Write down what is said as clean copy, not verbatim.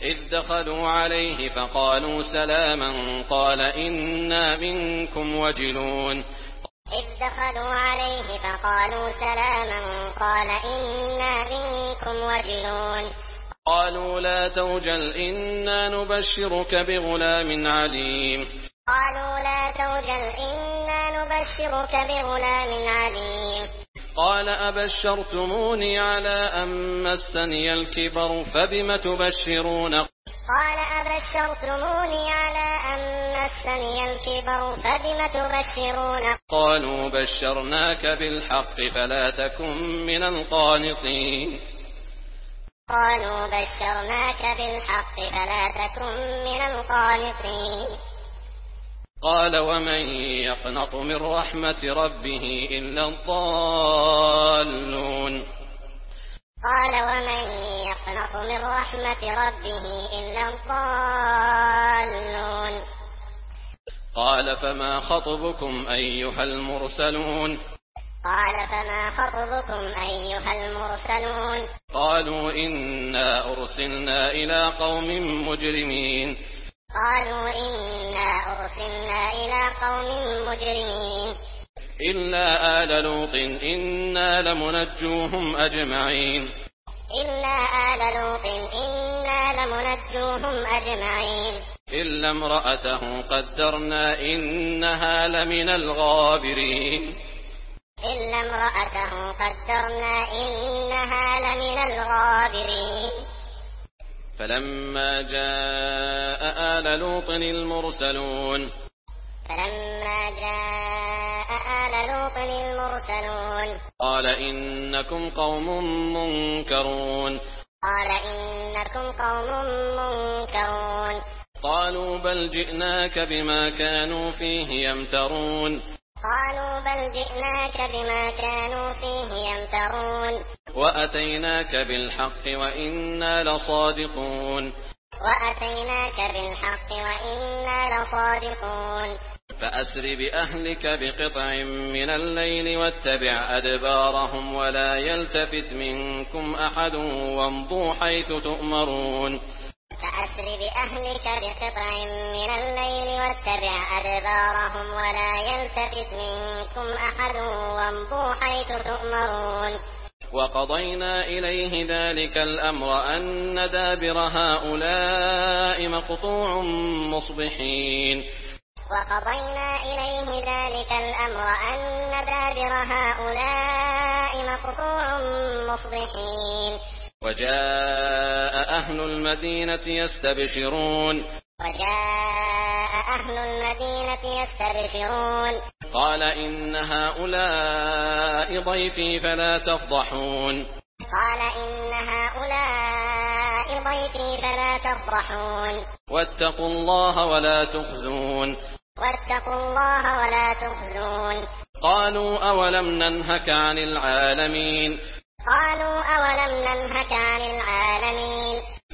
إذ دخلوا عليه فقالوا سلاما قال إنا منكم وجلون إذ دخلوا عليه فقالوا سلاما قال إنا منكم وجلون قالوا لا توجل إنا نبشرك بغلام عليم قالوا لا توجل إنا نبشرك بغلام عليم قال أبشرتموني على أن مسني الكبر فبم تبشرون قال أبشرتموني على أن مسني الكبر فبم تبشرون قالوا بشرناك بالحق فلا تكن من القانطين قالوا بشرناك بالحق فلا تكن من القانطين قال ومن يقنط من رحمة ربه إلا الضالون قال ومن يقنط من رحمة ربه إلا الضالون قال فما خطبكم أيها المرسلون قال فما خطبكم أيها المرسلون قالوا إنا أرسلنا إلى قوم مجرمين قالوا إنا أرسلنا إلى قوم مجرمين إلا آل لوط إنا لمنجوهم أجمعين إلا آل لوط إنا لمنجوهم أجمعين إلا امرأته قدرنا إنها لمن الغابرين إلا امرأته قدرنا إنها لمن الغابرين فلما جاء آل لوط المرسلون فلما جاء آل لوط المرسلون قال إنكم قوم منكرون قال إنكم قوم منكرون قالوا بل جئناك بما كانوا فيه يمترون قالوا بل جئناك بما كانوا فيه يمترون وأتيناك بالحق وإنا لصادقون وأتيناك بالحق وإنا لصادقون فأسر بأهلك بقطع من الليل واتبع أدبارهم ولا يلتفت منكم أحد وامضوا حيث تؤمرون فأسر بأهلك بقطع من الليل واتبع أدبارهم ولا يلتفت منكم أحد وامضوا حيث تؤمرون وقضينا إليه ذلك الأمر أن دابر هؤلاء مقطوع مصبحين وقضينا إليه ذلك الأمر أن دابر هؤلاء مقطوع مصبحين وجاء أهل المدينة يستبشرون وجاء أهل المدينة يستبشرون قال إن هؤلاء ضيفي فلا تفضحون قال إن هؤلاء ضيفي فلا تفضحون واتقوا الله ولا تخزون واتقوا الله ولا تخزون قالوا أولم ننهك عن العالمين قالوا أولم ننهك عن العالمين